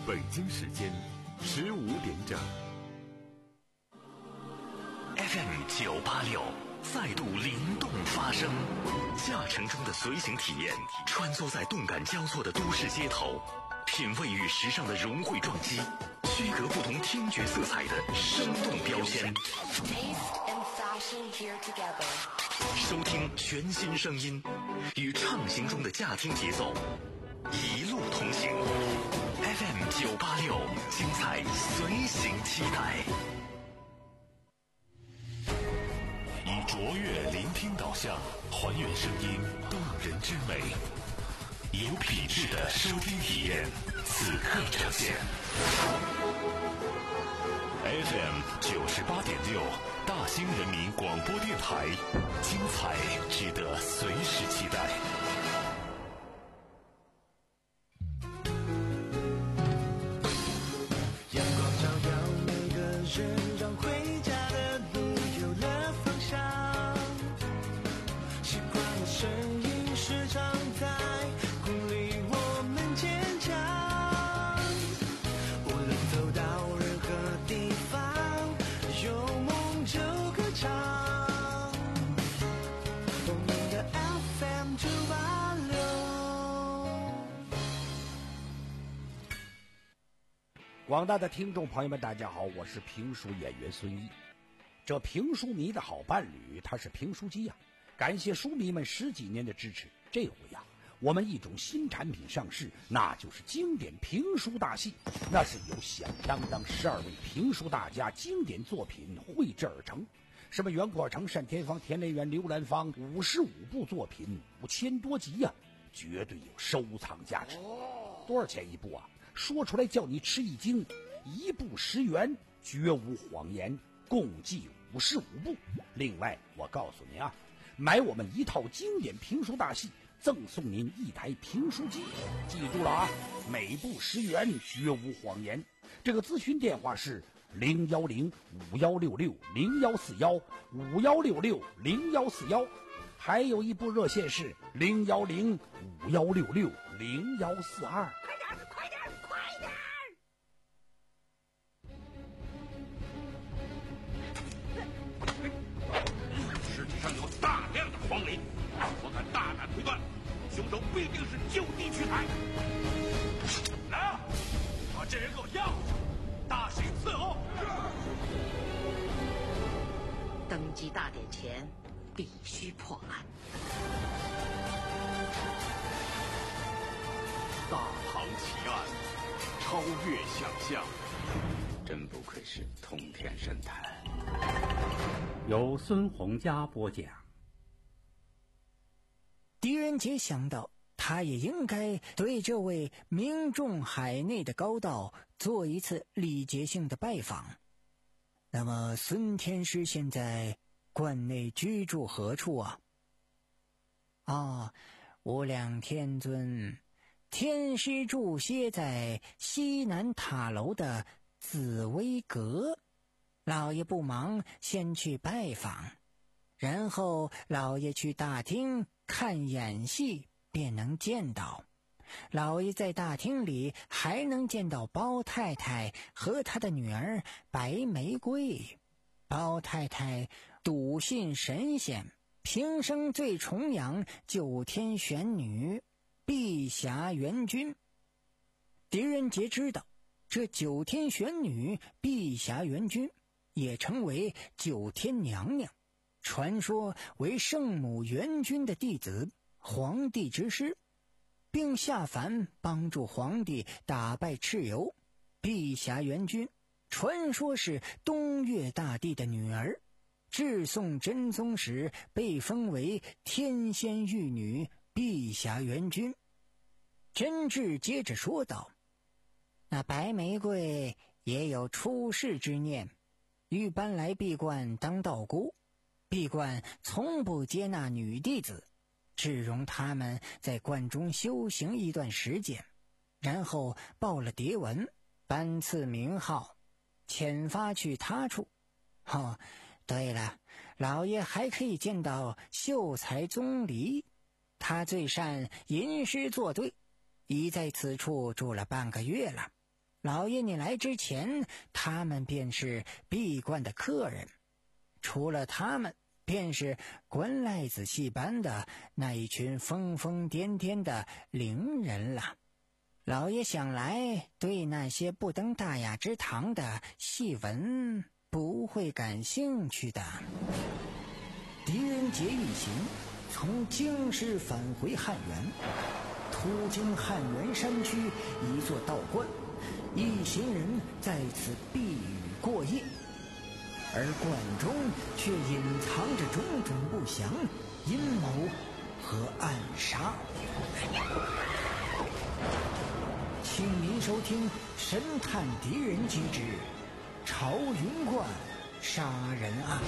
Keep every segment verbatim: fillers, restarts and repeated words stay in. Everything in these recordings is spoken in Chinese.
北京时间十五点整。 F M 九八六再度灵动发声，驾乘中的随行体验，穿梭在动感交错的都市街头，品味与时尚的融汇撞击，区隔不同听觉色彩的生动标签。收听全新声音，与畅行中的驾听节奏，一路同行。F M 九八六，精彩随行期待。以卓越聆听导向，还原声音动人之美，有品质的收听体验，此刻呈现。F M 九十八点六，大兴人民广播电台，精彩值得随时期待。 阳光照耀每个人，让回家的路有了方向。习惯的声音时常在鼓励我们坚强。无论走到任何地方，有梦就歌唱。我们的 F M 九八六。 广大的听众朋友们，大家好，我是评书演员孙一。这评书迷的好伴侣，他是评书机呀、啊。感谢书迷们十几年的支持，这回呀、啊，我们一种新产品上市，那就是经典评书大戏。那是由响当当十二位评书大家经典作品绘制而成，什么袁阔成、单田芳、田连元、刘兰芳，五十五部作品，五千多集呀、啊，绝对有收藏价值。多少钱一部啊？说出来叫你吃一惊，一部十元，绝无谎言，共计五十五部。另外我告诉您啊，买我们一套经典评书大戏，赠送您一台评书机。记住了啊，每部十元，绝无谎言。这个咨询电话是零幺零五幺六六零幺四幺五幺六六零幺四幺，还有一部热线是零幺零五幺六六零幺四二。 上有大量的黄磷，我敢大胆推断，凶手必定是就地取材。来，把这人给我要上，大刑伺候。 登基大典前必须破案。 大唐奇案，超越想象，真不愧是通天神探。 由孙洪佳播讲。 狄仁杰想到，他也应该对这位名重海内的高道做一次礼节性的拜访。那么孙天师现在关内居住何处啊？啊，无量天尊，天师住歇在西南塔楼的紫薇阁。老爷不忙，先去拜访，然后老爷去大厅看演戏，便能见到。老爷在大厅里还能见到包太太和她的女儿白玫瑰。包太太笃信神仙，平生最崇仰九天玄女碧霞元君。狄仁杰知道，这九天玄女碧霞元君也称为九天娘娘，传说为圣母元君的弟子，皇帝之师，并下凡帮助皇帝打败蚩尤。碧霞元君传说是东岳大帝的女儿，至宋真宗时被封为天仙玉女碧霞元君。真挚接着说道，那白玫瑰也有出世之念，欲搬来闭关当道姑，闭关从不接纳女弟子，只容他们在关中修行一段时间，然后报了牒文，颁赐名号，遣发去他处。哦，对了，老爷还可以见到秀才宗离，他最善吟诗作对，已在此处住了半个月了。 老爷你来之前，他们便是闭关的客人，除了他们，便是观赖子戏班的那一群疯疯癫癫的伶人了。老爷想来对那些不登大雅之堂的戏文不会感兴趣的。狄仁杰一行从京师返回汉源，途经汉源山区一座道观，一行人在此避雨过夜，而观中却隐藏着种种不祥阴谋和暗杀。请您收听神探狄仁杰之朝云观杀人案。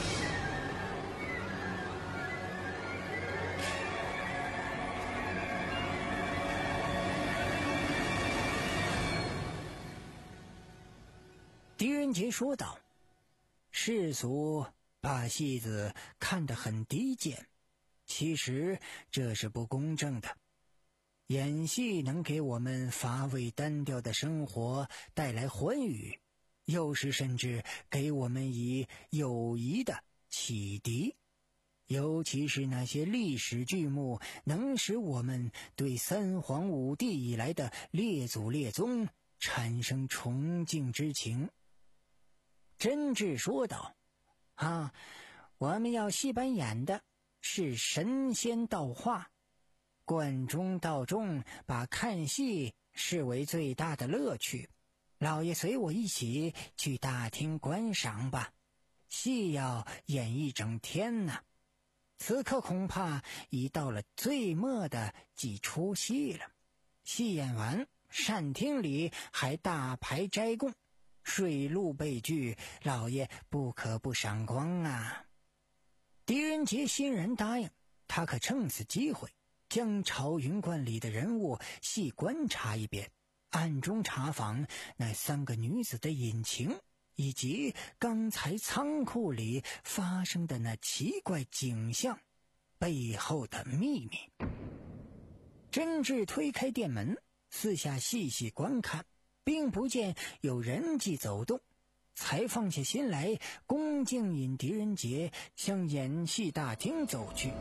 狄仁杰说道，世俗把戏子看得很低贱，其实这是不公正的。演戏能给我们乏味单调的生活带来欢愉，有时甚至给我们以友谊的启迪，尤其是那些历史剧目，能使我们对三皇五帝以来的列祖列宗产生崇敬之情。真挚说道，啊，我们要戏班演的是神仙道化，观中道中把看戏视为最大的乐趣，老爷随我一起去大厅观赏吧，戏要演一整天呢。此刻恐怕已到了最末的几出戏了，戏演完，膳厅里还大排斋供，水陆备具，老爷不可不赏光啊。狄仁杰欣然答应，他可趁此机会将朝云观里的人物细观察一遍，暗中查访那三个女子的隐情，以及刚才仓库里发生的那奇怪景象背后的秘密。真挚推开店门，四下细细观看，并不见有人迹走动，才放下心来，恭敬引狄仁杰向演戏大厅走去。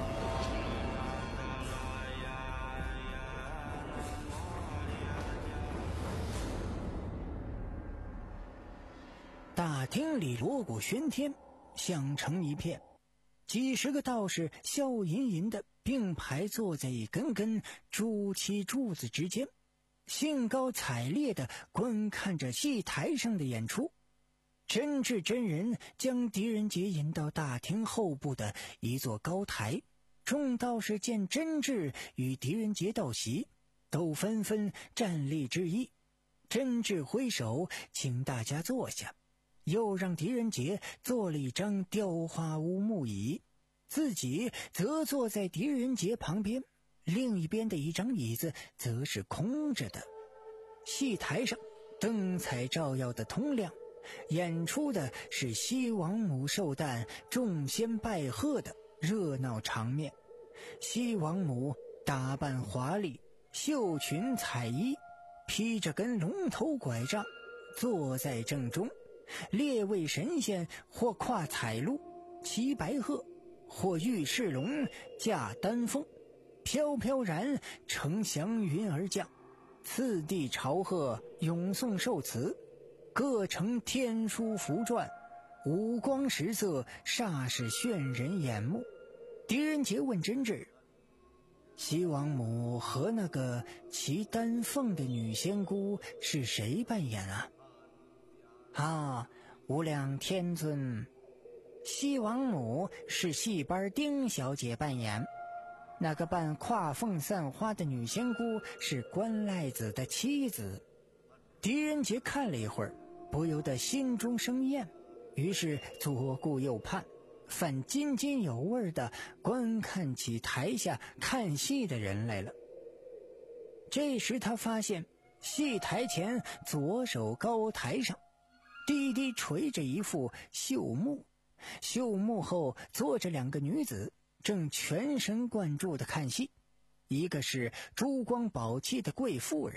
大厅里锣鼓喧天，响成一片，几十个道士笑吟吟的并排坐在一根根朱漆柱子之间，兴高采烈地观看着戏台上的演出。真挚真人将狄仁杰引到大厅后部的一座高台，众道士见真挚与狄仁杰道席，都纷纷站立致意。真挚挥手请大家坐下，又让狄仁杰做了一张雕花乌木椅，自己则坐在狄仁杰旁边，另一边的一张椅子则是空着的。戏台上灯彩照耀的通亮，演出的是西王母寿诞众仙拜贺的热闹场面。西王母打扮华丽，绣裙彩衣，披着根龙头拐杖，坐在正中。列位神仙或跨彩鹿，骑白鹤，或御赤龙，驾丹凤，飘飘然乘祥云而降，次第朝贺，咏颂寿词，各成天书符篆，五光十色，煞是炫人眼目。狄仁杰问真挚，西王母和那个骑丹凤的女仙姑是谁扮演啊？啊，无量天尊，西王母是戏班丁小姐扮演，那个扮跨凤散花的女仙姑是关赖子的妻子。狄仁杰看了一会儿，不由得心中生厌，于是左顾右盼，反津津有味地观看起台下看戏的人来了。这时他发现戏台前左手高台上低低垂着一副绣幕，绣幕后坐着两个女子，正全神贯注地看戏。一个是珠光宝气的贵妇人，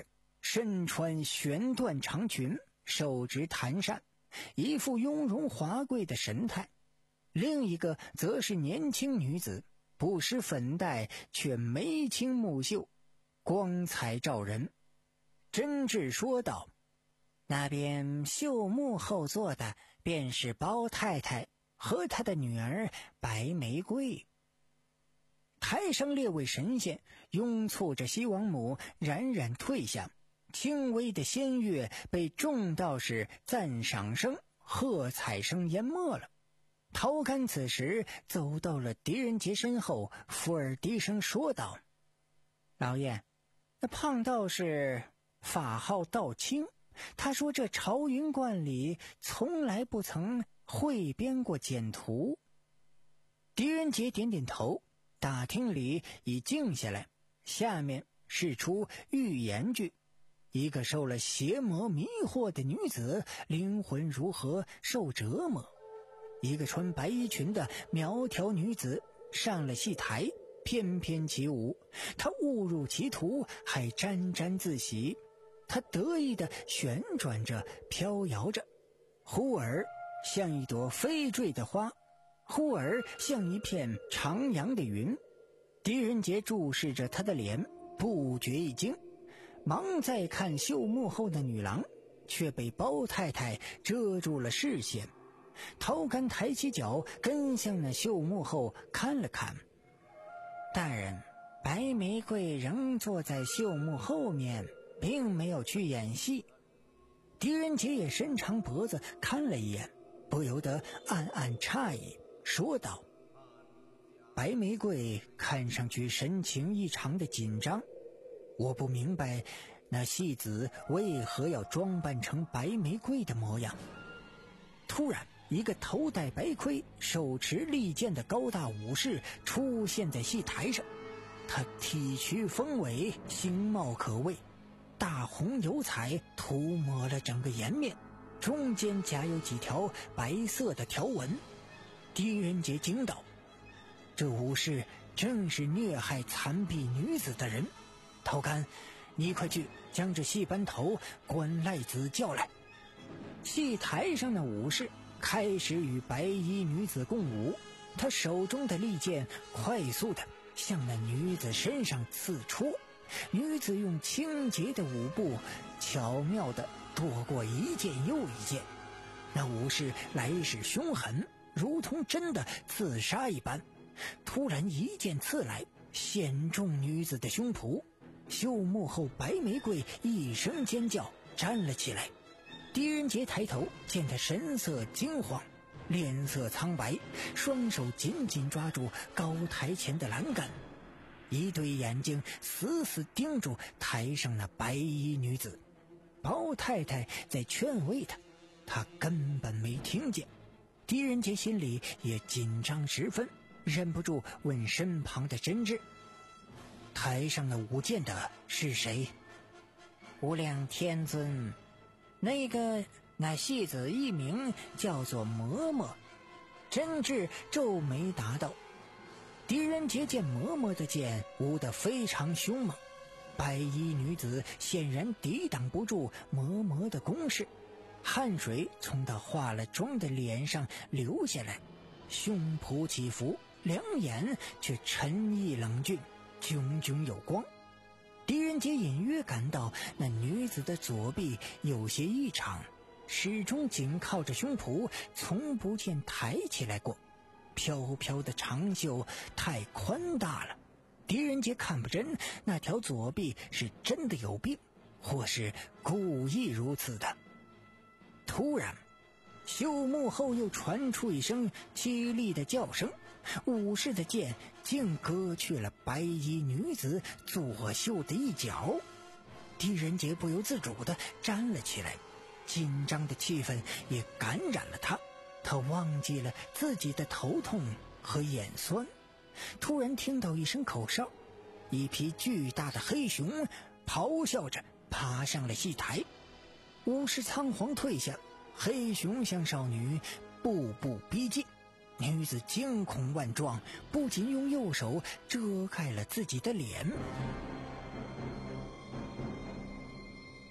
身穿旋缎长裙，手执弹扇，一副雍容华贵的神态。另一个则是年轻女子，不施粉黛，却眉清目秀，光彩照人。真挚说道：那边绣幕后坐的便是包太太和她的女儿白玫瑰。台上列位神仙拥簇着西王母冉冉退下，轻微的仙乐被众道士赞赏声、喝彩声淹没了。陶干此时走到了狄仁杰身后，伏耳低声说道：老爷，那胖道士法号道清，他说这朝云观里从来不曾汇编过简图。狄仁杰点点头，大厅里已静下来，下面是出寓言剧：一个受了邪魔迷惑的女子，灵魂如何受折磨。一个穿白衣裙的苗条女子上了戏台，翩翩起舞，她误入歧途，还沾沾自喜。她得意地旋转着，飘摇着，忽而像一朵飞坠的花，忽而像一片徜徉的云。狄仁杰注视着她的脸，不觉一惊，忙再看绣幕后的女郎，却被包太太遮住了视线。陶干抬起脚跟向那绣幕后看了看。大人，白玫瑰仍坐在绣幕后面，并没有去演戏。狄仁杰也伸长脖子看了一眼，不由得暗暗诧异，说道：白玫瑰看上去神情异常的紧张，我不明白那戏子为何要装扮成白玫瑰的模样。突然，一个头戴白盔、手持利剑的高大武士出现在戏台上。他体躯丰伟，形貌可畏，大红油彩涂抹了整个颜面，中间夹有几条白色的条纹。狄仁杰惊道：这武士正是虐害残婢女子的人。陶干，你快去将这戏班头关赖子叫来。戏台上的武士开始与白衣女子共舞，他手中的利剑快速地向那女子身上刺戳，女子用清洁的舞步巧妙地躲过一剑又一剑。那武士来势凶狠，如同真的刺杀一般，突然一剑刺来，险中女子的胸脯。绣幕后白玫瑰一声尖叫，站了起来。狄仁杰抬头见他神色惊慌，脸色苍白，双手紧紧抓住高台前的栏杆，一对眼睛死死盯住台上那白衣女子。包太太在劝慰他，他根本没听见。狄仁杰心里也紧张十分，忍不住问身旁的真挚：台上的舞剑的是谁？无量天尊。那个那戏子艺名叫做嬷嬷。真挚皱眉答道。狄仁杰见嬷嬷的剑舞得非常凶猛，白衣女子显然抵挡不住嬷嬷的攻势，汗水从她化了妆的脸上流下来，胸脯起伏，两眼却沉毅冷峻，炯炯有光。狄仁杰隐约感到那女子的左臂有些异常，始终紧靠着胸脯，从不见抬起来过。飘飘的长袖太宽大了，狄仁杰看不真，那条左臂是真的有病，或是故意如此的。突然，绣幕后又传出一声凄厉的叫声，武士的剑竟割去了白衣女子左袖的一角。狄仁杰不由自主地站了起来，紧张的气氛也感染了他，他忘记了自己的头痛和眼酸。突然听到一声口哨，一匹巨大的黑熊咆哮着爬上了戏台。武士仓皇退下，黑熊向少女步步逼近。女子惊恐万状，不仅用右手遮盖了自己的脸。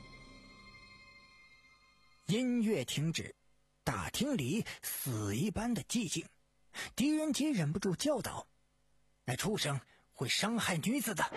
音乐停止，大厅里死一般的寂静。狄仁杰忍不住叫道：“那畜生会伤害女子的。”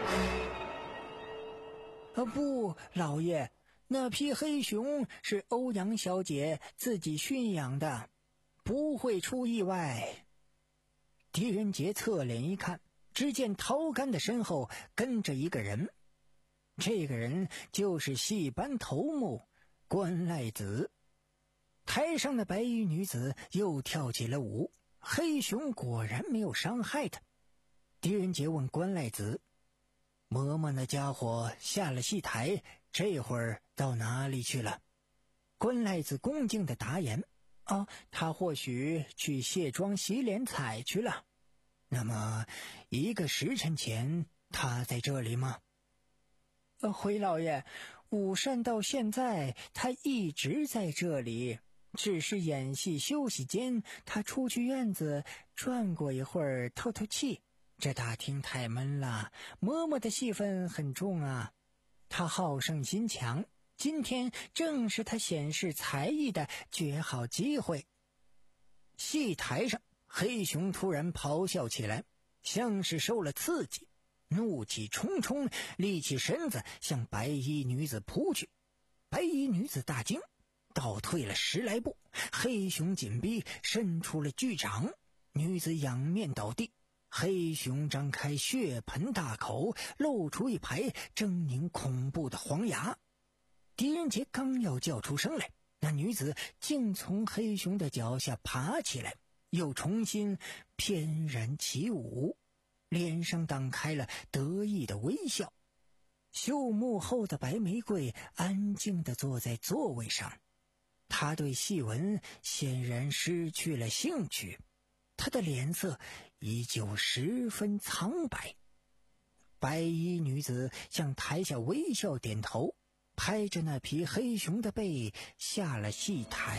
啊不，老爷，那匹黑熊是欧阳小姐自己驯养的，不会出意外。狄仁杰侧脸一看，只见陶干的身后跟着一个人，这个人就是戏班头目关赖子。台上的白衣女子又跳起了舞，黑熊果然没有伤害他。狄仁杰问关赖子：“嬷嬷那家伙下了戏台，这会儿到哪里去了？”关赖子恭敬地答言：“啊，他或许去卸妆洗脸彩去了。”那么一个时辰前他在这里吗？呃，回老爷，午膳到现在他一直在这里，只是演戏休息间他出去院子转过一会儿透透气。这大厅太闷了，嬷嬷的戏份很重啊，他好胜心强，今天正是他显示才艺的绝好机会。戏台上，黑熊突然咆哮起来，像是受了刺激，怒气冲冲，立起身子向白衣女子扑去。白衣女子大惊，倒退了十来步，黑熊紧逼，伸出了巨掌，女子仰面倒地。黑熊张开血盆大口，露出一排狰狞恐怖的黄牙。狄仁杰刚要叫出声来，那女子竟从黑熊的脚下爬起来，又重新翩然起舞，脸上荡开了得意的微笑。绣幕后的白玫瑰安静地坐在座位上，她对戏文显然失去了兴趣，她的脸色依旧十分苍白。白衣女子向台下微笑点头，拍着那匹黑熊的背下了戏台。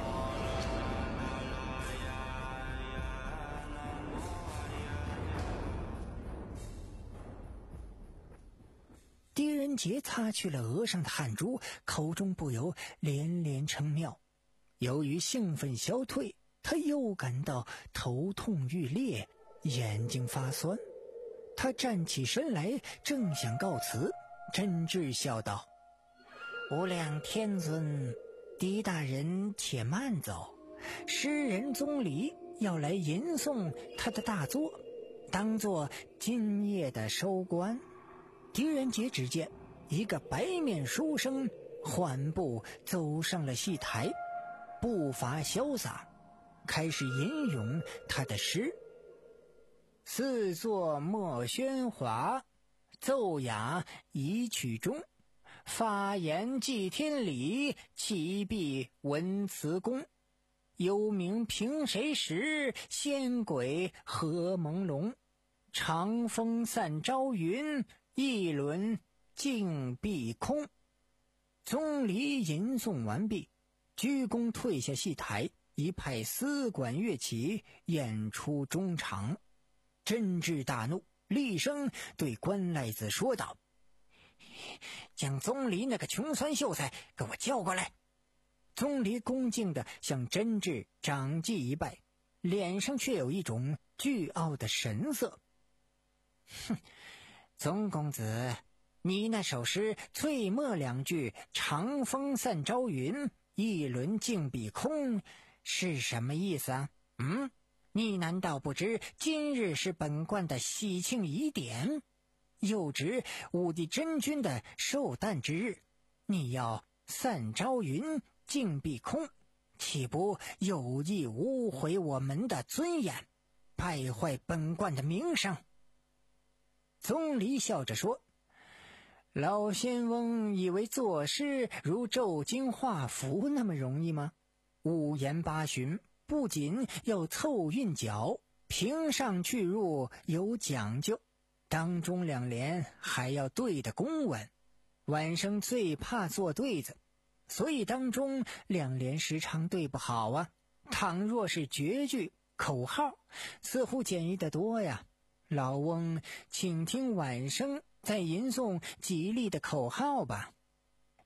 狄仁杰擦去了额上的汗珠，口中不由连连称妙。由于兴奋消退，他又感到头痛欲裂，眼睛发酸。他站起身来，正想告辞，真挚笑道：“无量天尊，狄大人且慢走，诗人宗lý要来吟诵他的大作，当作今夜的收官。”狄仁杰只见一个白面书生缓步走上了戏台，步伐潇洒，开始吟咏他的诗：“四座莫喧哗，奏雅一曲中。发言祭天理，启闭文辞功。幽冥凭谁识，仙鬼何朦胧。长风散朝云，一轮尽碧空。”宗lý吟诵完毕，鞠躬退下戏台，一派丝管乐器演出中场。真挚大怒，厉声对关赖子说道：“将宗lý那个穷酸秀才给我叫过来。”宗lý恭敬地向真挚长记一拜，脸上却有一种倨傲的神色。哼，宗公子，你那首诗最末两句“长风散朝云，一轮尽碧空”是什么意思啊？嗯，你难道不知今日是本观的喜庆仪典，又值武帝真君的寿诞之日，你要散朝云，尽碧空，岂不有意污毁我们的尊严，败坏本观的名声？宗lý笑着说：“老仙翁以为作诗如咒经画符那么容易吗？五言八旬，不仅要凑韵脚，平上去入有讲究，当中两联还要对得公稳。晚生最怕做对子，所以当中两联时常对不好啊。倘若是绝句口号，似乎简易得多呀。老翁请听晚生再吟诵吉利的口号吧。”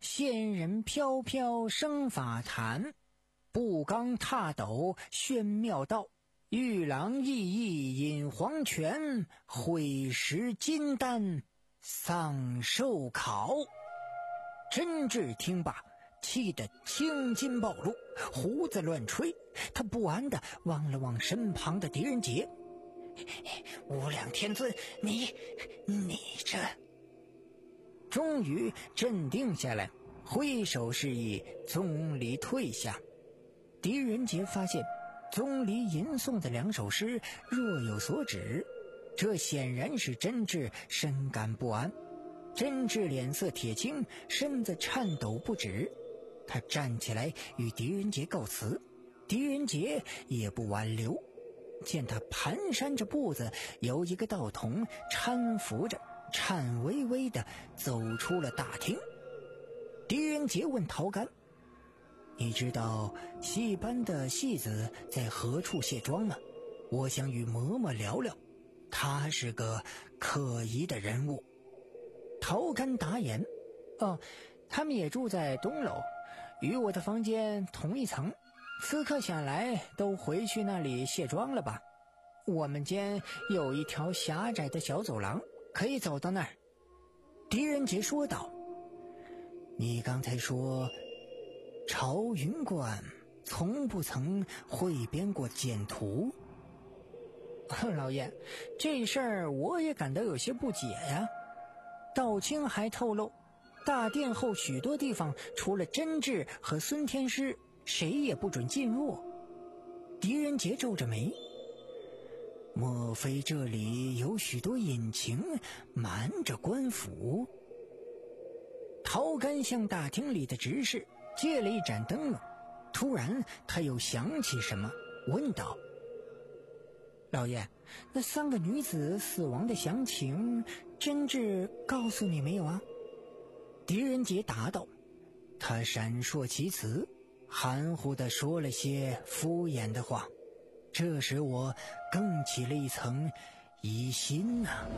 仙人飘飘生法坛，步罡踏斗宣妙道，玉郎熠熠饮黄泉，会食金丹丧寿考。真挚听罢，气得青筋暴露，胡子乱吹。他不安地望了望身旁的狄仁杰，无量天尊，你你这……终于镇定下来，挥手示意宗离退下。狄仁杰发现宗离吟诵的两首诗若有所指，这显然使真挚深感不安。真挚脸色铁青，身子颤抖不止。他站起来与狄仁杰告辞，狄仁杰也不挽留。见他蹒跚着步子，有一个道童搀扶着，颤巍巍地走出了大厅。狄仁杰问陶干：“你知道戏班的戏子在何处卸妆吗？我想与嬷嬷聊聊，他是个可疑的人物。”陶干答言：“哦，他们也住在东楼，与我的房间同一层。此刻想来都回去那里卸妆了吧。我们间有一条狭窄的小走廊，可以走到那儿。”狄仁杰说道：“你刚才说朝云观从不曾汇编过简图。”老爷，这事儿我也感到有些不解呀。道清还透露，大殿后许多地方除了真挚和孙天师，谁也不准进入。狄仁杰皱着眉，莫非这里有许多隐情瞒着官府？陶干向大厅里的执事借了一盏灯笼，突然他又想起什么，问道：“老爷，那三个女子死亡的详情，真挚告诉你没有啊？”狄仁杰答道：“他闪烁其词，含糊地说了些敷衍的话，这使我更起了一层疑心呐、啊。”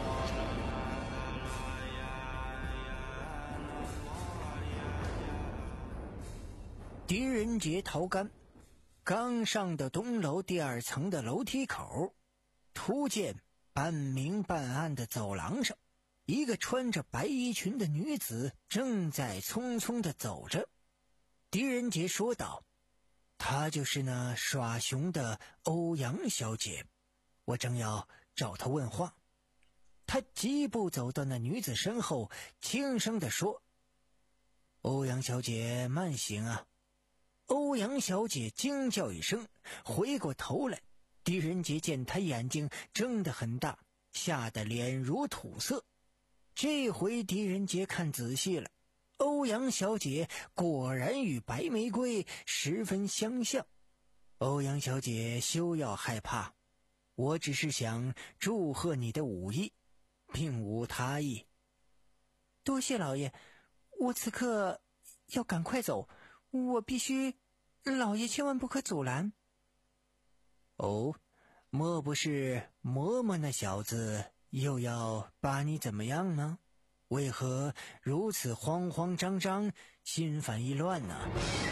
狄仁杰、陶干刚上到东楼第二层的楼梯口，突见半明半暗的走廊上，一个穿着白衣裙的女子正在匆匆地走着。狄仁杰说道：“她就是那耍熊的欧阳小姐，我正要找她问话。”他疾步走到那女子身后，轻声地说：“欧阳小姐慢行啊。”欧阳小姐惊叫一声，回过头来。狄仁杰见她眼睛睁得很大，吓得脸如土色。这回狄仁杰看仔细了，欧阳小姐果然与白玫瑰十分相像。欧阳小姐休要害怕，我只是想祝贺你的武艺，并无他意。多谢老爷，我此刻要赶快走，我必须，老爷千万不可阻拦。哦，莫不是嬷嬷那小子又要把你怎么样呢？为何如此慌慌张张，心烦意乱呢？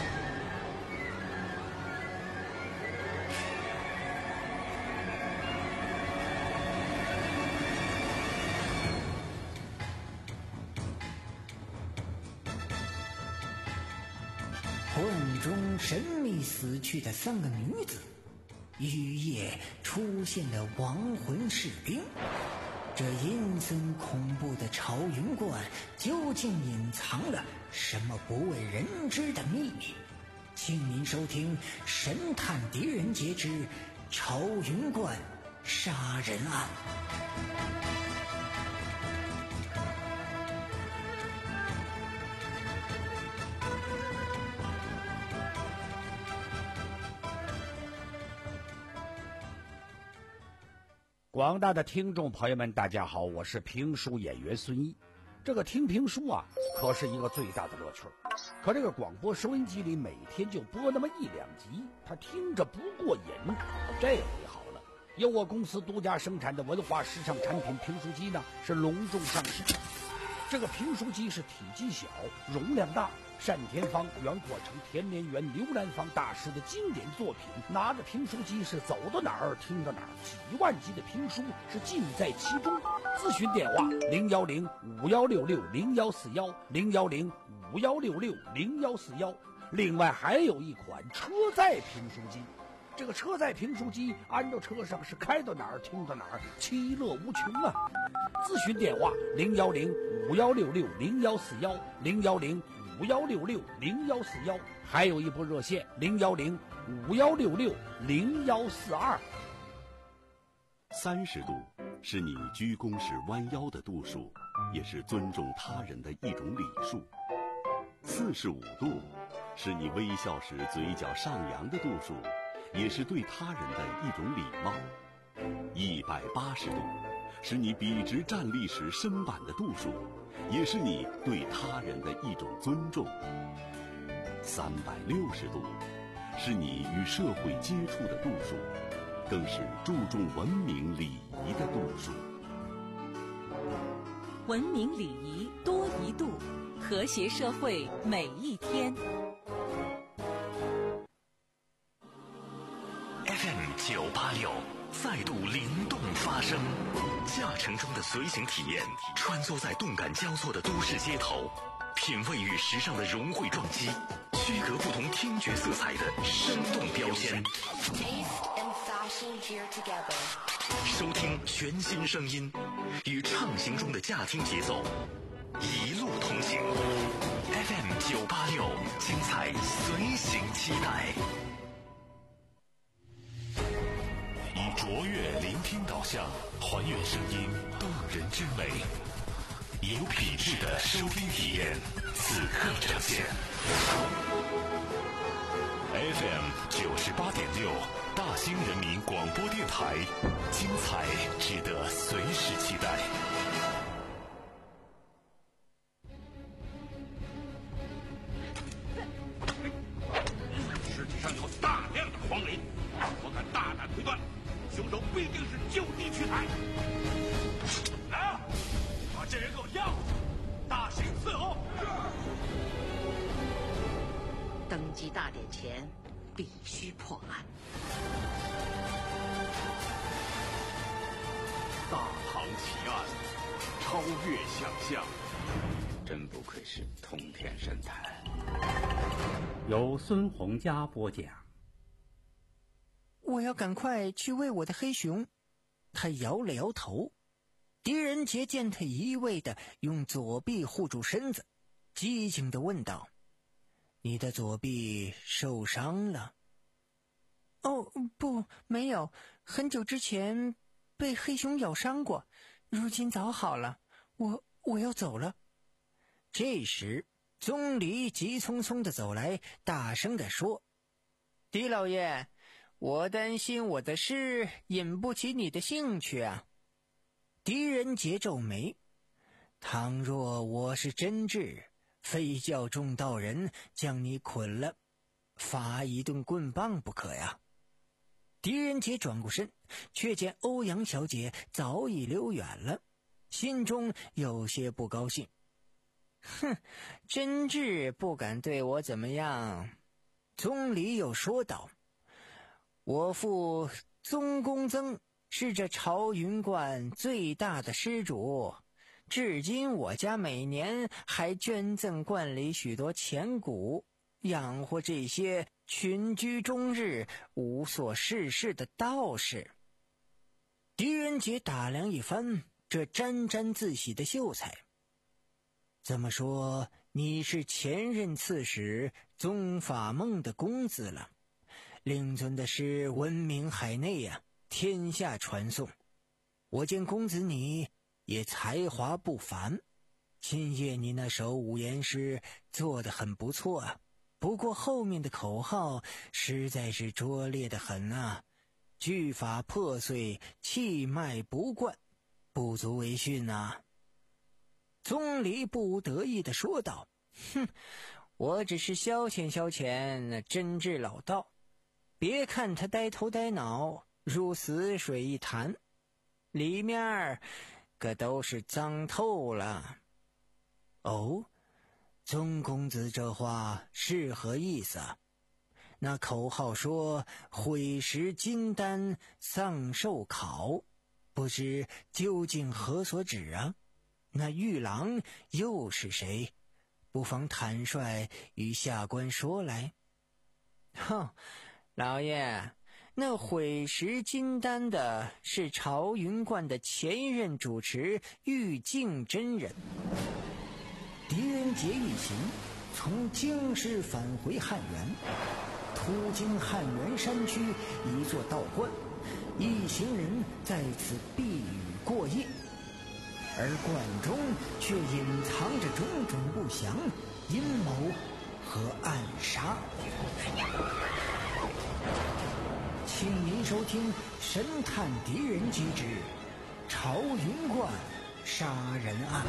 幻中神秘死去的三个女子，雨夜出现的亡魂士兵，这阴森恐怖的朝云观究竟隐藏了什么不为人知的秘密？请您收听《神探狄仁杰之朝云观杀人案》。 广大的听众朋友们，大家好，我是评书演员孙一。这个听评书啊，可是一个最大的乐趣。可这个广播收音机里每天就播那么一两集，他听着不过瘾。这回好了，由我公司独家生产的文化时尚产品评书机呢，是隆重上市。 这个评书机是体积小，容量大。单田芳、袁阔成、田连元、刘兰芳大师的经典作品，拿着评书机是走到哪儿听到哪儿，几万集的评书是尽在其中。咨询电话零幺零五幺六六零幺四幺零幺零五幺六六零幺四幺。另外还有一款车载评书机，这个车载评书机安到车上是开到哪儿听到哪儿，其乐无穷啊！咨询电话零幺零五幺六六零幺四幺零幺零五幺六六零幺四幺，还有一部热线零幺零五幺六六零幺四二。 三十度是你鞠躬时弯腰的度数，也是尊重他人的一种礼数。四十五度是你微笑时嘴角上扬的度数，也是对他人的一种礼貌。一百八十度是你笔直站立时身板的度数，也是你对他人的一种尊重。三百六十度是你与社会接触的度数，更是注重文明礼仪的度数。 文明礼仪多一度，和谐社会每一天。 F M 九八六再度灵动发声，驾乘中的随行体验，穿梭在动感交错的都市街头，品味与时尚的融汇撞击，区隔不同听觉色彩的生动标签。收听全新声音，与畅行中的驾听节奏，一路同行。F M 九八六，精彩随行期待。以卓越聆听导向，还原声音动人之美，有品质的收听体验，此刻呈现。F M 九十八点六，大兴人民广播电台，精彩值得随时期待。 尸体上有大量的黄磷，我敢大胆推断，凶手必定是就地取材。来啊，把这人给我要住，大刑伺候。 登基大典前必须破案。 大唐奇案，超越想象，真不愧是通天神探。 由孙洪佳播讲。 我要赶快去喂我的黑熊。他摇了摇头。狄仁杰见他一味地用左臂护住身子，机警地问道：你的左臂受伤了？哦，不，没有，很久之前被黑熊咬伤过，如今早好了，我我要走了。这时宗离急匆匆地走来，大声地说：狄老爷，我担心我的诗引不起你的兴趣啊。狄仁杰皱眉：倘若我是真挚，非叫众道人将你捆了，罚一顿棍棒不可呀。狄仁杰转过身，却见欧阳小姐早已溜远了，心中有些不高兴。哼，真挚不敢对我怎么样。宗离又说道：我父宗公曾是这朝云观最大的施主，至今我家每年还捐赠观里许多钱谷，养活这些群居终日无所事事的道士。狄仁杰打量一番这沾沾自喜的秀才。这么说，你是前任刺史宗法梦的公子了。令尊的诗闻名海内呀、啊，天下传颂。我见公子你也才华不凡，今夜你那首五言诗做得很不错啊，不过后面的口号实在是拙劣得很啊，句法破碎，气脉不贯，不足为训啊。宗离不无得意地说道：哼，我只是消遣消遣那真挚老道，别看他呆头呆脑如死水一潭，里面可都是脏透了。 哦，宗公子这话是何意思啊？那口号说毁石金丹丧寿考，不知究竟何所指啊？那玉郎又是谁？不妨坦率与下官说来。哼，老爷，那毁石金丹的是朝云观的前任主持玉净真人。狄仁杰一行从京师返回汉源，途经汉源山区一座道观，一行人在此避雨过夜，而观中却隐藏着种种不祥阴谋和暗杀。请您收听神探狄仁杰之朝云观杀人案。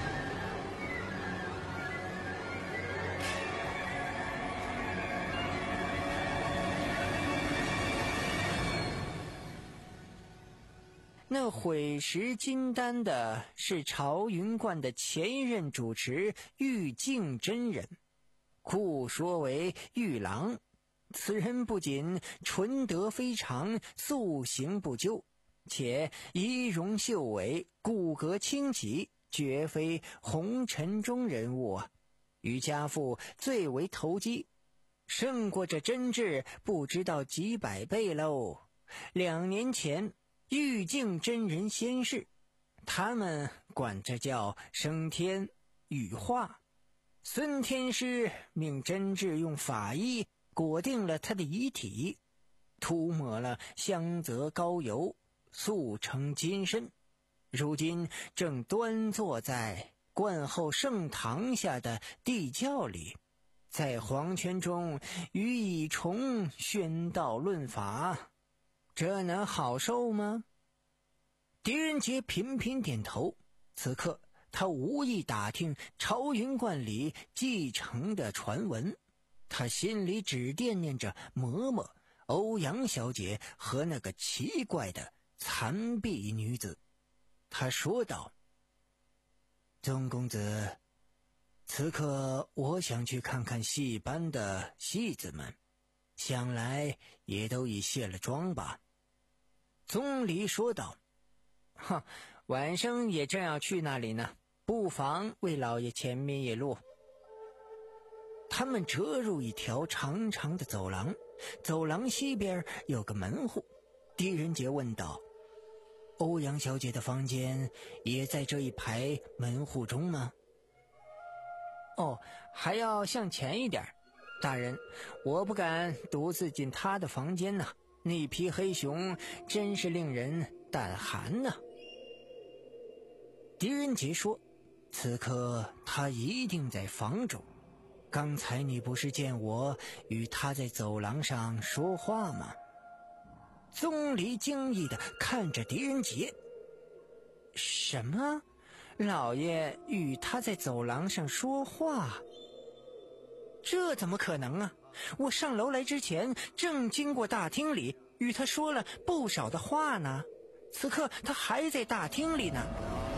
那毁石金丹的是朝云观的前任主持玉净真人，故说为玉郎。此人不仅纯德非常，素行不究，且仪容秀伟，骨骼清奇，绝非红尘中人物啊！与家父最为投机，胜过这真挚不知道几百倍喽。两年前玉净真人仙逝，他们管这叫升天羽化。孙天师命真挚用法医裹定了他的遗体，涂抹了香泽膏油，塑成金身，如今正端坐在观后圣堂下的地窖里，在黄泉中与蚁虫宣道论法，这能好受吗？狄仁杰频频点头。此刻他无意打听朝云观里继承的传闻，他心里只惦念着嬷嬷、欧阳小姐和那个奇怪的残臂女子。他说道：宗公子，此刻我想去看看戏班的戏子们，想来也都已卸了妆吧。宗离说道：哼，晚生也正要去那里呢，不妨为老爷前面一路。他们折入一条长长的走廊，走廊西边有个门户。狄仁杰问道：欧阳小姐的房间也在这一排门户中吗？哦，还要向前一点。大人，我不敢独自进她的房间呢，那匹黑熊真是令人胆寒呢。狄仁杰说：此刻他一定在房中，刚才你不是见我与他在走廊上说话吗？宗离惊异地看着狄仁杰。什么？老爷与他在走廊上说话？这怎么可能啊？我上楼来之前正经过大厅里，与他说了不少的话呢。此刻他还在大厅里呢。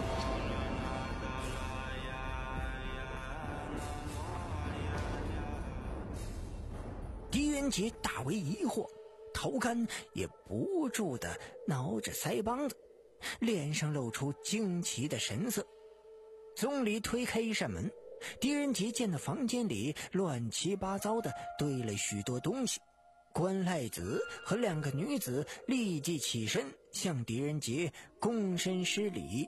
狄仁杰大为疑惑，头干也不住地挠着腮帮子，脸上露出惊奇的神色。宗离推开一扇门，狄仁杰见到房间里乱七八糟的堆了许多东西。关赖子和两个女子立即起身向狄仁杰躬身施礼。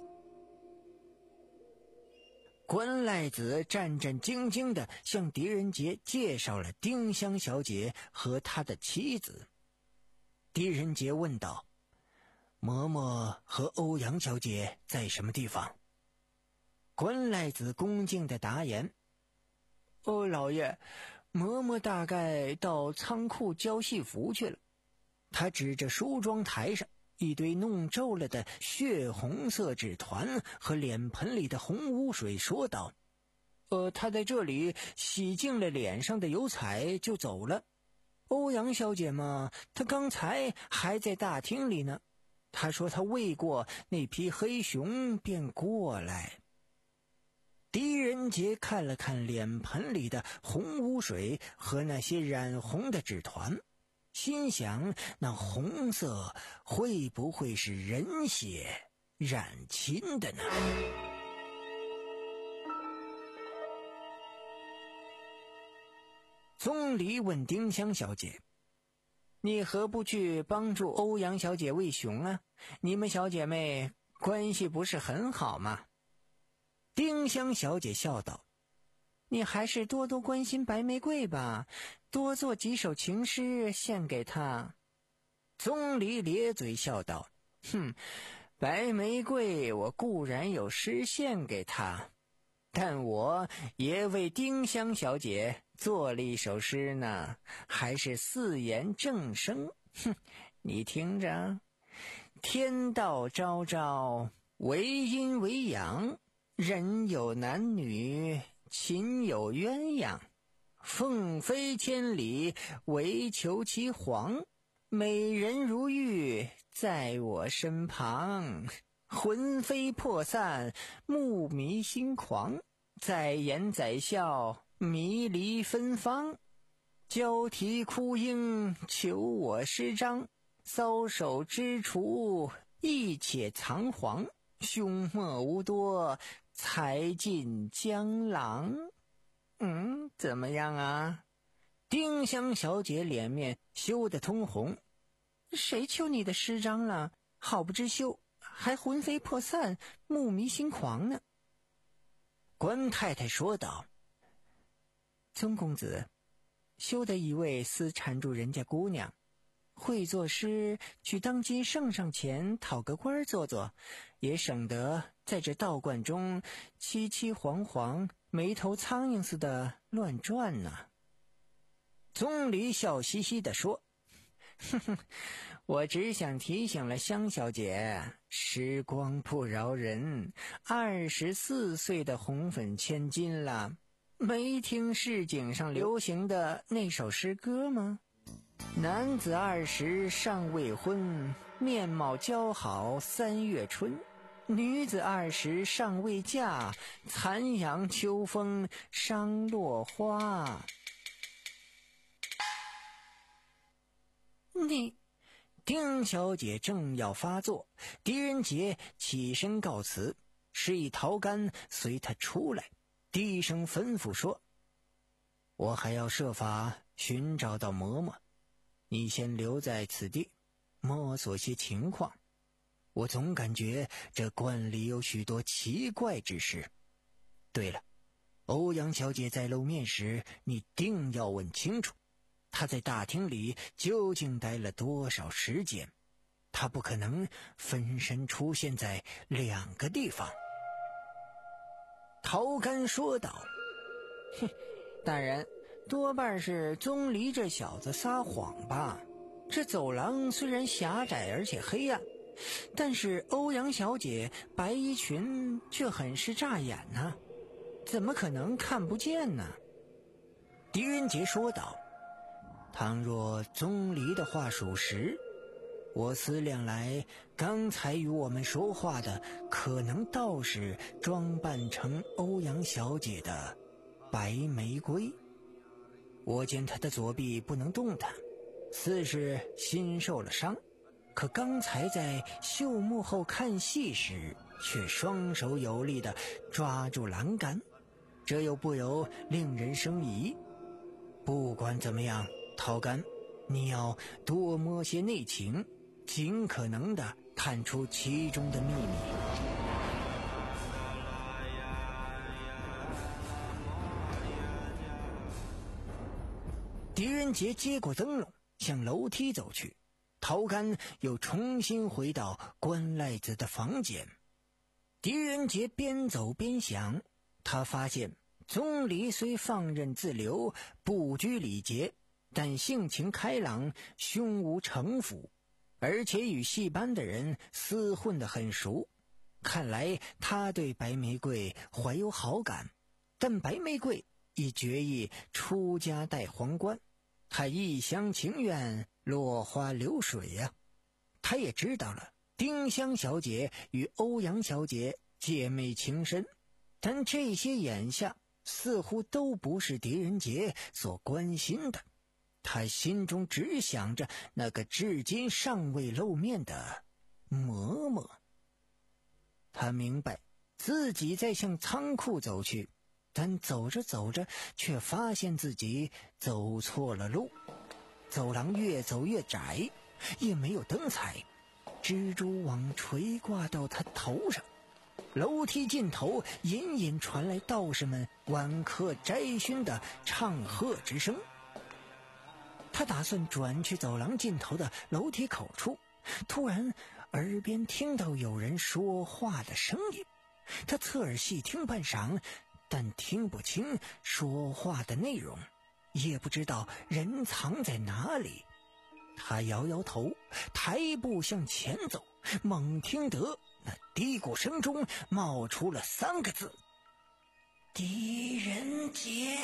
关赖子战战兢兢地向狄仁杰介绍了丁香小姐和他的妻子。狄仁杰问道：嬷嬷和欧阳小姐在什么地方？关赖子恭敬地答言：哦，老爷，嬷嬷大概到仓库交戏服去了。他指着梳妆台上一堆弄皱了的血红色纸团和脸盆里的红污水说道：呃，他在这里洗净了脸上的油彩就走了。欧阳小姐嘛，她刚才还在大厅里呢。她说她喂过那匹黑熊便过来。 狄仁杰看了看脸盆里的红污水和那些染红的纸团，心想那红色会不会是人血染亲的呢？宗离问丁香小姐：“你何不去帮助欧阳小姐喂熊啊？你们小姐妹关系不是很好吗？”丁香小姐笑道：“你还是多多关心白玫瑰吧，多做几首情诗献给她。”宗离咧嘴笑道：“哼，白玫瑰我固然有诗献给她，但我也为丁香小姐做了一首诗呢，还是四言正声。哼，你听着：天道昭昭，为阴为阳，人有男女，情有鸳鸯。凤飞千里，唯求其凰。美人如玉，在我身旁。魂飞魄散，目迷心狂。在言在笑，迷离芬芳。交啼哭莺，求我诗章。搔首知处，亦且藏黄。凶莫无多，才尽江郎。”嗯，怎么样啊？丁香小姐脸面羞得通红。谁求你的诗章了？好不知羞，还魂飞魄散，目迷心狂呢。关太太说道：“宗公子，休得一味私缠住人家姑娘，会作诗去当今圣上前讨个官做做，也省得在这道观中凄凄惶惶，没头苍蝇似的乱转呢。”宗离笑嘻嘻地说：“哼哼，我只想提醒了香小姐，时光不饶人，二十四岁的红粉千金了，没听市井上流行的那首诗歌吗？男子二十尚未婚，面貌姣好三月春。女子二十尚未嫁，残阳秋风伤落花。”你，丁小姐正要发作，狄仁杰起身告辞，示意陶干随他出来，低声吩咐说：“我还要设法寻找到嬷嬷，你先留在此地，摸索些情况。我总感觉这观里有许多奇怪之事。对了，欧阳小姐在露面时，你定要问清楚，她在大厅里究竟待了多少时间？她不可能分身出现在两个地方。”陶干说道：“哼，大人，多半是宗离这小子撒谎吧？这走廊虽然狭窄而且黑暗，但是欧阳小姐白衣裙却很是扎眼呢、啊，怎么可能看不见呢？”狄仁杰说道：“倘若宗离的话属实，我思量来，刚才与我们说话的可能倒是装扮成欧阳小姐的白玫瑰。我见她的左臂不能动弹，似是心受了伤，可刚才在绣幕后看戏时，却双手有力地抓住栏杆，这又不由令人生疑。不管怎么样，陶干，你要多摸些内情，尽可能地探出其中的秘密。”狄仁杰接过灯笼，向楼梯走去。陶干又重新回到关赖子的房间。狄仁杰边走边想，他发现宗离虽放任自流，不拘礼节，但性情开朗，胸无城府，而且与戏班的人厮混得很熟。看来他对白玫瑰怀有好感，但白玫瑰已决意出家戴皇冠，他一厢情愿，落花流水呀、啊。他也知道了丁香小姐与欧阳小姐姐妹情深， 但这些眼下似乎都不是狄仁杰所关心的，他心中只想着那个至今尚未露面的嬷嬷。他明白自己在向仓库走去，但走着走着却发现自己走错了路。走廊越走越窄，也没有灯彩，蜘蛛网垂挂到他头上。楼梯尽头隐隐传来道士们晚课摘熏的唱和之声。他打算转去走廊尽头的楼梯口处，突然耳边听到有人说话的声音。他侧耳细听半晌，但听不清说话的内容，也不知道人藏在哪里。他摇摇头，抬步向前走，猛听得那低谷声中冒出了三个字：狄仁杰。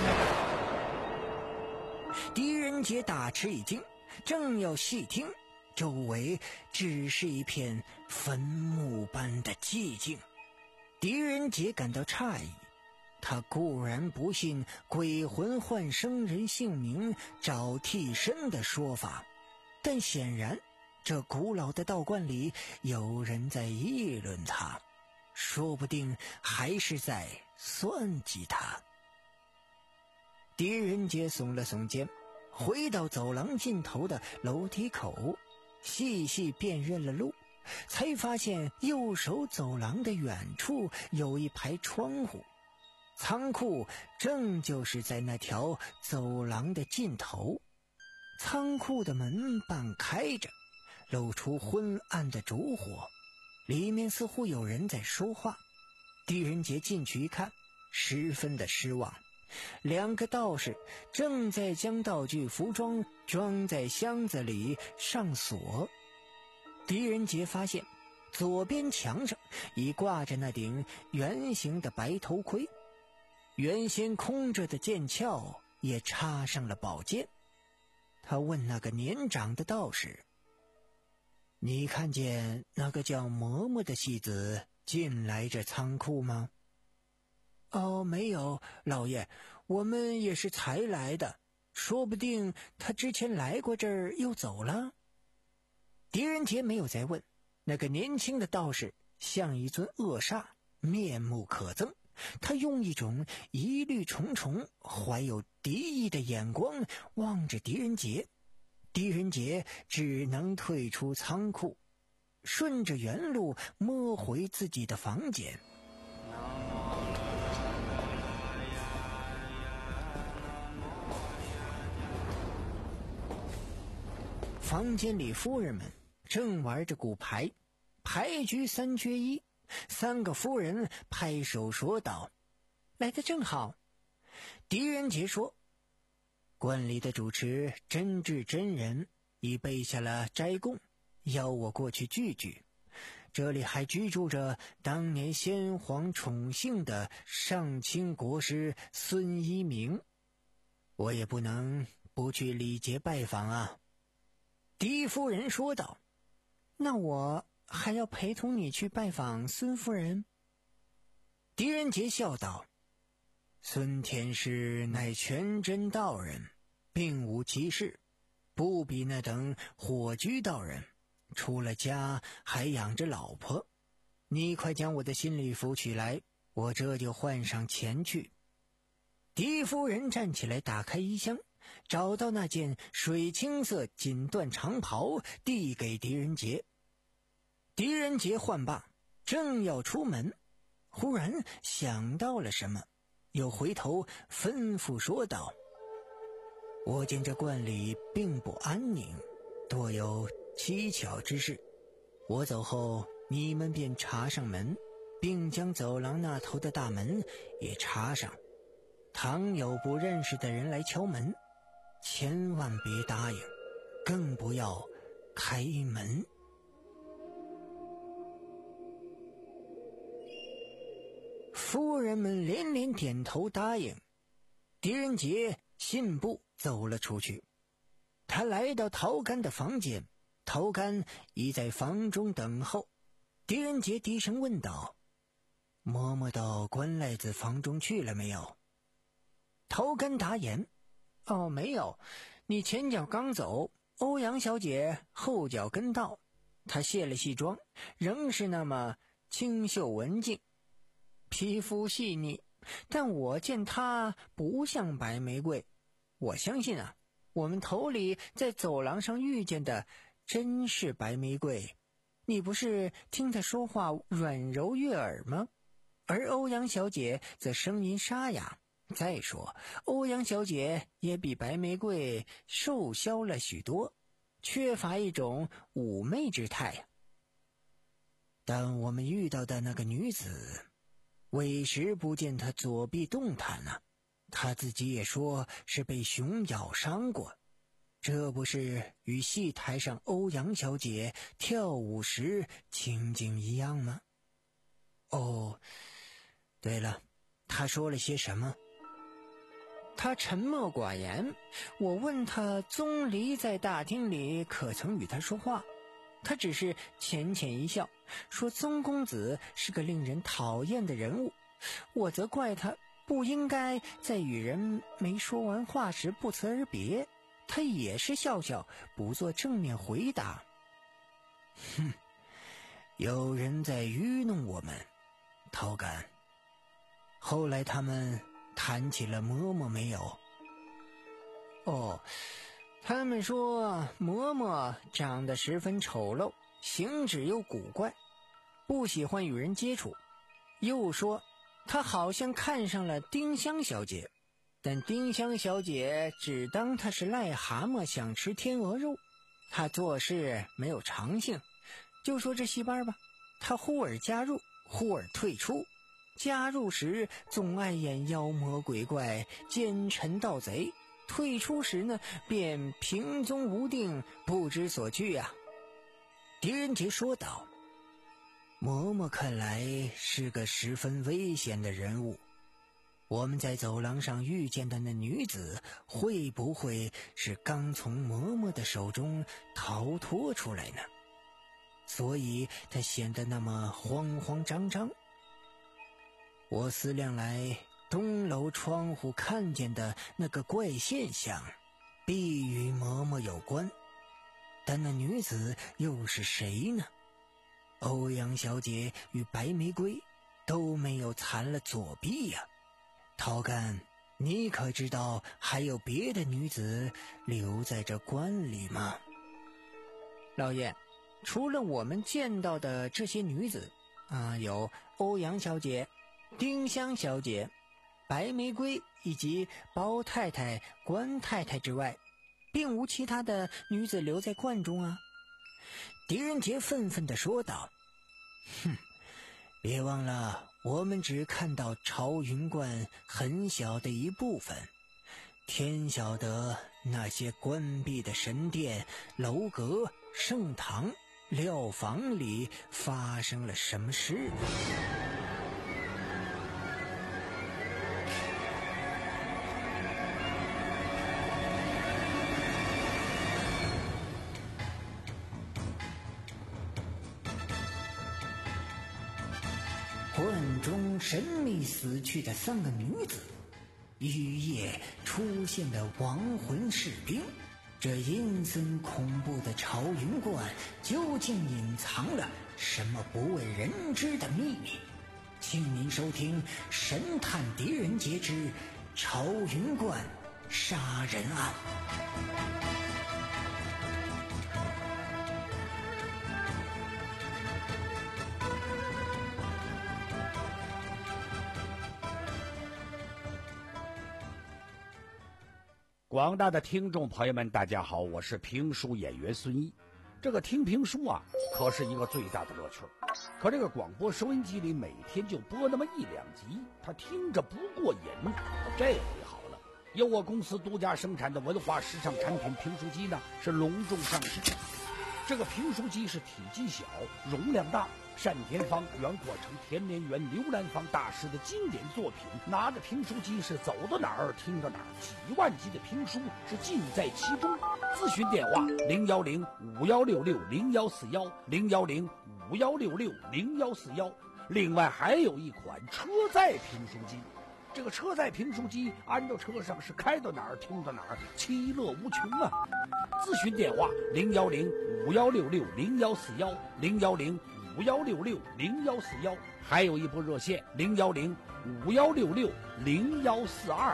狄仁杰大吃一惊，正要细听，周围只是一片坟墓般的寂静。狄仁杰感到诧异，他固然不信鬼魂换生人姓名找替身的说法，但显然这古老的道观里有人在议论他，说不定还是在算计他。狄仁杰耸了耸肩，回到走廊尽头的楼梯口，细细辨认了路，才发现右手走廊的远处有一排窗户，仓库正就是在那条走廊的尽头。仓库的门半开着，露出昏暗的烛火，里面似乎有人在说话。狄仁杰进去一看，十分的失望。两个道士正在将道具服装装在箱子里上锁。狄仁杰发现左边墙上已挂着那顶圆形的白头盔，原先空着的剑鞘也插上了宝剑。他问那个年长的道士：你看见那个叫嬷嬷的戏子进来这仓库吗？哦，没有，老爷，我们也是才来的，说不定他之前来过这儿又走了。狄仁杰没有再问，那个年轻的道士像一尊恶煞，面目可憎。他用一种疑虑重重、怀有敌意的眼光望着狄仁杰。狄仁杰只能退出仓库，顺着原路摸回自己的房间。房间里夫人们正玩着骨牌，牌局三缺一。三个夫人拍手说道：来得正好。狄仁杰说：观里的主持真智真人已备下了斋供，邀我过去聚聚。这里还居住着当年先皇宠幸的上清国师孙一鸣，我也不能不去礼节拜访啊。狄夫人说道：那我还要陪同你去拜访孙夫人。狄仁杰笑道：孙天师乃全真道人，并无其事，不比那等火居道人，出了家还养着老婆。你快将我的新礼服取来，我这就换上前去。狄夫人站起来，打开衣箱，找到那件水青色锦缎长袍，递给狄仁杰。狄仁杰唤罢，正要出门，忽然想到了什么，又回头吩咐说道：我见这观里并不安宁，多有蹊跷之事，我走后你们便插上门，并将走廊那头的大门也插上。倘有不认识的人来敲门，千万别答应，更不要开门。夫人们连连点头答应。狄仁杰信步走了出去。他来到陶干的房间，陶干已在房中等候。狄仁杰低声问道： 嬷嬷到关赖子房中去了没有？头根答言：哦，没有，你前脚刚走，欧阳小姐后脚跟到。她卸了戏妆，仍是那么清秀文静，皮肤细腻，但我见她不像白玫瑰。我相信啊，我们头里在走廊上遇见的真是白玫瑰。你不是听她说话软柔悦耳吗？而欧阳小姐则声音沙哑。再说，欧阳小姐也比白玫瑰瘦削了许多，缺乏一种妩媚之态呀。但我们遇到的那个女子，委实不见她左臂动弹啊，她自己也说是被熊咬伤过，这不是与戏台上欧阳小姐跳舞时情景一样吗？哦，对了，她说了些什么？他沉默寡言，我问他宗离在大厅里可曾与他说话，他只是浅浅一笑，说宗公子是个令人讨厌的人物。我则怪他不应该在与人没说完话时不辞而别，他也是笑笑，不做正面回答。哼，有人在愚弄我们，陶干。后来他们谈起了嬷嬷没有？哦，他们说嬷嬷长得十分丑陋，行止又古怪，不喜欢与人接触。又说她好像看上了丁香小姐，但丁香小姐只当她是癞蛤蟆想吃天鹅肉，她做事没有长性。就说这戏班吧，她忽而加入，忽而退出。加入时总爱演妖魔鬼怪、奸臣盗贼，退出时呢便平踪无定，不知所去啊。狄仁杰说道：嬷嬷看来是个十分危险的人物，我们在走廊上遇见的那女子，会不会是刚从嬷嬷的手中逃脱出来呢？所以她显得那么慌慌张张。我思量来，东楼窗户看见的那个怪现象，必与嬷嬷有关。但那女子又是谁呢？欧阳小姐与白玫瑰都没有残了左臂呀、啊。陶干，你可知道还有别的女子留在这关里吗？老爷，除了我们见到的这些女子啊，有欧阳小姐、丁香小姐、白玫瑰以及包太太、关太太之外，并无其他的女子留在观中啊。狄仁杰愤愤地说道：哼，别忘了，我们只看到朝云观很小的一部分，天晓得那些关闭的神殿、楼阁、圣堂、料房里发生了什么事呢？观中神秘死去的三个女子，雨夜出现的亡魂士兵，这阴森恐怖的朝云观究竟隐藏了什么不为人知的秘密？请您收听《神探狄仁杰之朝云观杀人案》。 广大的听众朋友们，大家好，我是评书演员孙一。这个听评书啊，可是一个最大的乐趣。可这个广播收音机里每天就播那么一两集，他听着不过瘾。这回好了，由我公司独家生产的文化时尚产品评书机呢，是隆重上市。这个评书机是体积小，容量大，单田芳、袁阔成、田连元、刘兰芳大师的经典作品。拿着评书机是走到哪儿听到哪儿，几万集的评书是尽在其中。咨询电话零幺零五幺六六零幺四幺零幺零五幺六六零幺四幺。 另外还有一款车载评书机。这个车载评书机安到车上是开到哪儿听到哪儿，其乐无穷啊！咨询电话零幺零五幺六六零幺四幺零幺零五幺六六零幺四幺，还有一部热线零幺零五幺六六零幺四二。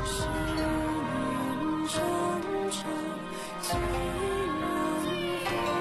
长长情人花。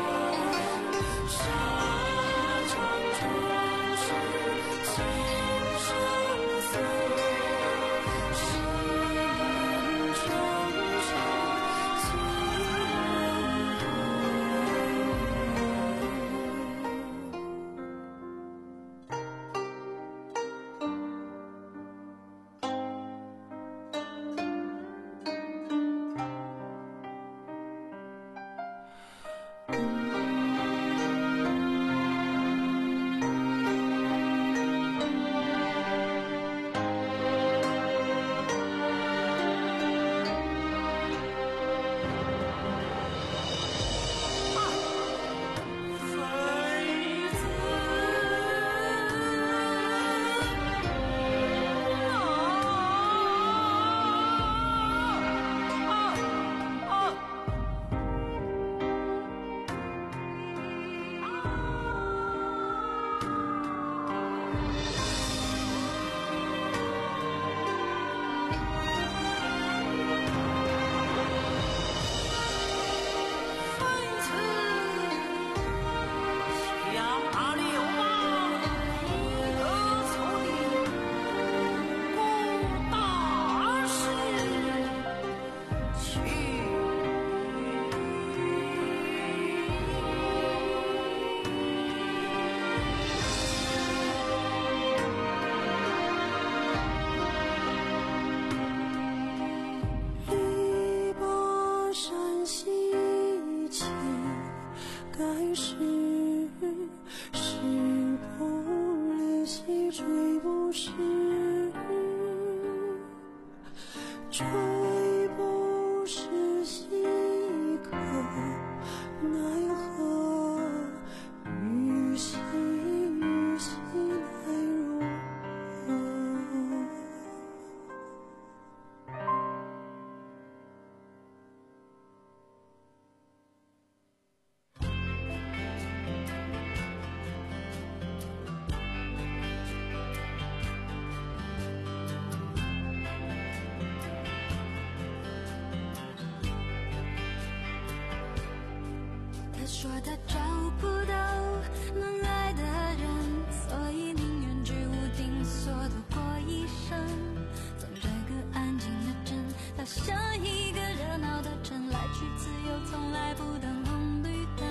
说他找不到能爱的人，所以宁愿居无定所度过一生。从这个安静的镇到下一个热闹的城，来去自由，从来不等红绿灯。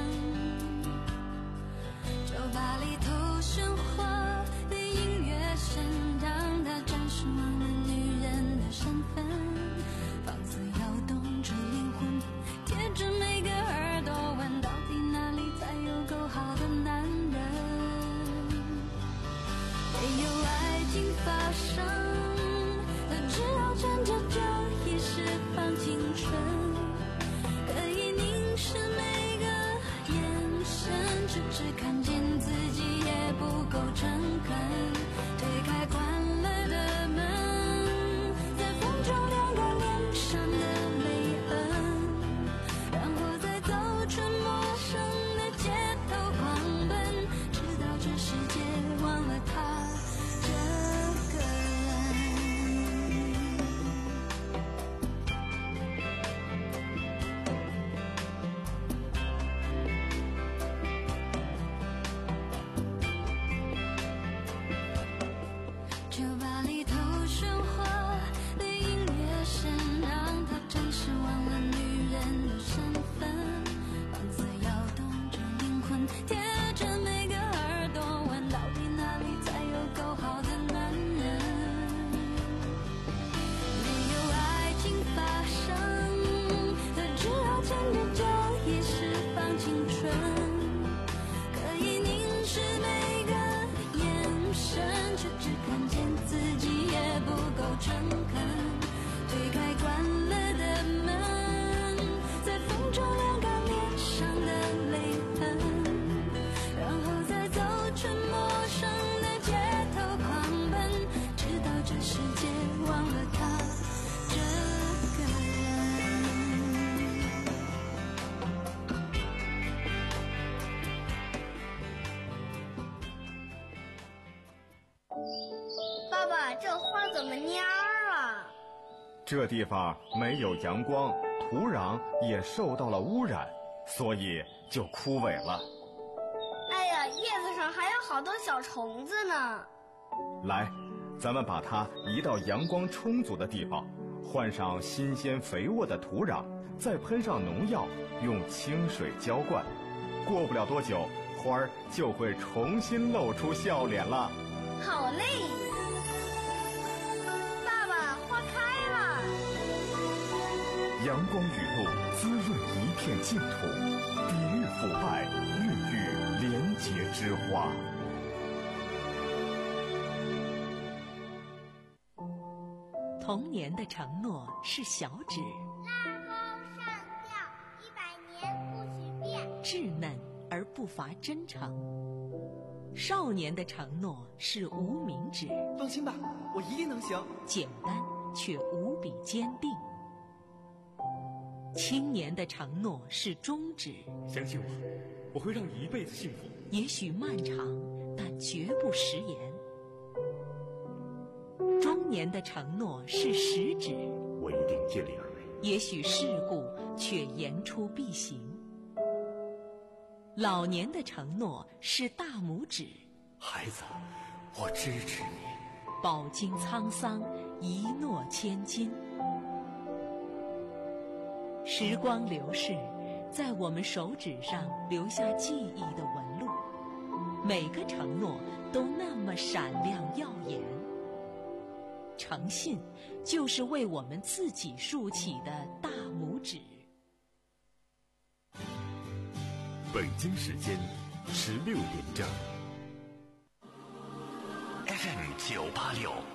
酒吧里头喧哗的音乐声，让他暂时忘了女人的身份。房子摇动着灵魂，贴着每个耳朵，问到底哪里才有够好的男人？没有爱情发生，他只好趁着这一时放青春，可以凝视每个眼神，只只看见自己也不够诚恳，推开关了的门，在风中晾干脸上的泪痕，然后再走出陌生的街头狂奔，直到这世界忘了他这个人。酒吧里头喧哗的音乐声，让他暂时忘了女人的身份。房子摇动着灵魂，贴着每个耳朵，问到底哪里才有够好的男人？没有爱情发生，他只好趁着这一时放青春，可以凝视每个眼神，却只看见自己也不够诚恳，推开关了的门，在风中晾干脸上的泪痕，然后再走出陌生的街头狂奔，直到这世界忘了他这个人。 爸爸，这花怎么蔫儿啊？ 这地方没有阳光，土壤也受到了污染，所以就枯萎了。 哎呀，叶子上还有好多小虫子呢。 来，咱们把它移到阳光充足的地方，换上新鲜肥沃的土壤，再喷上农药，用清水浇灌。过不了多久，花儿就会重新露出笑脸了。 好嘞！爸爸，花开了。 阳光雨露滋润一片净土，抵御腐败，孕育廉洁之花。 童年的承诺是小指， 拉钩上吊，一百年不许变。 稚嫩而不乏真诚。少年的承诺是无名指， 放心吧，我一定能行。 简单却无比坚定。青年的承诺是中指， 相信我，我会让你一辈子幸福。 也许漫长，但绝不食言。中年的承诺是食指， 我一定尽力而为。 也许世故，却言出必行。老年的承诺是大拇指， 孩子，我支持你。 饱经沧桑，一诺千金。时光流逝，在我们手指上留下记忆的纹路，每个承诺都那么闪亮耀眼。诚信就是为我们自己竖起的大拇指。 北京时间十六点整。F M 九八六。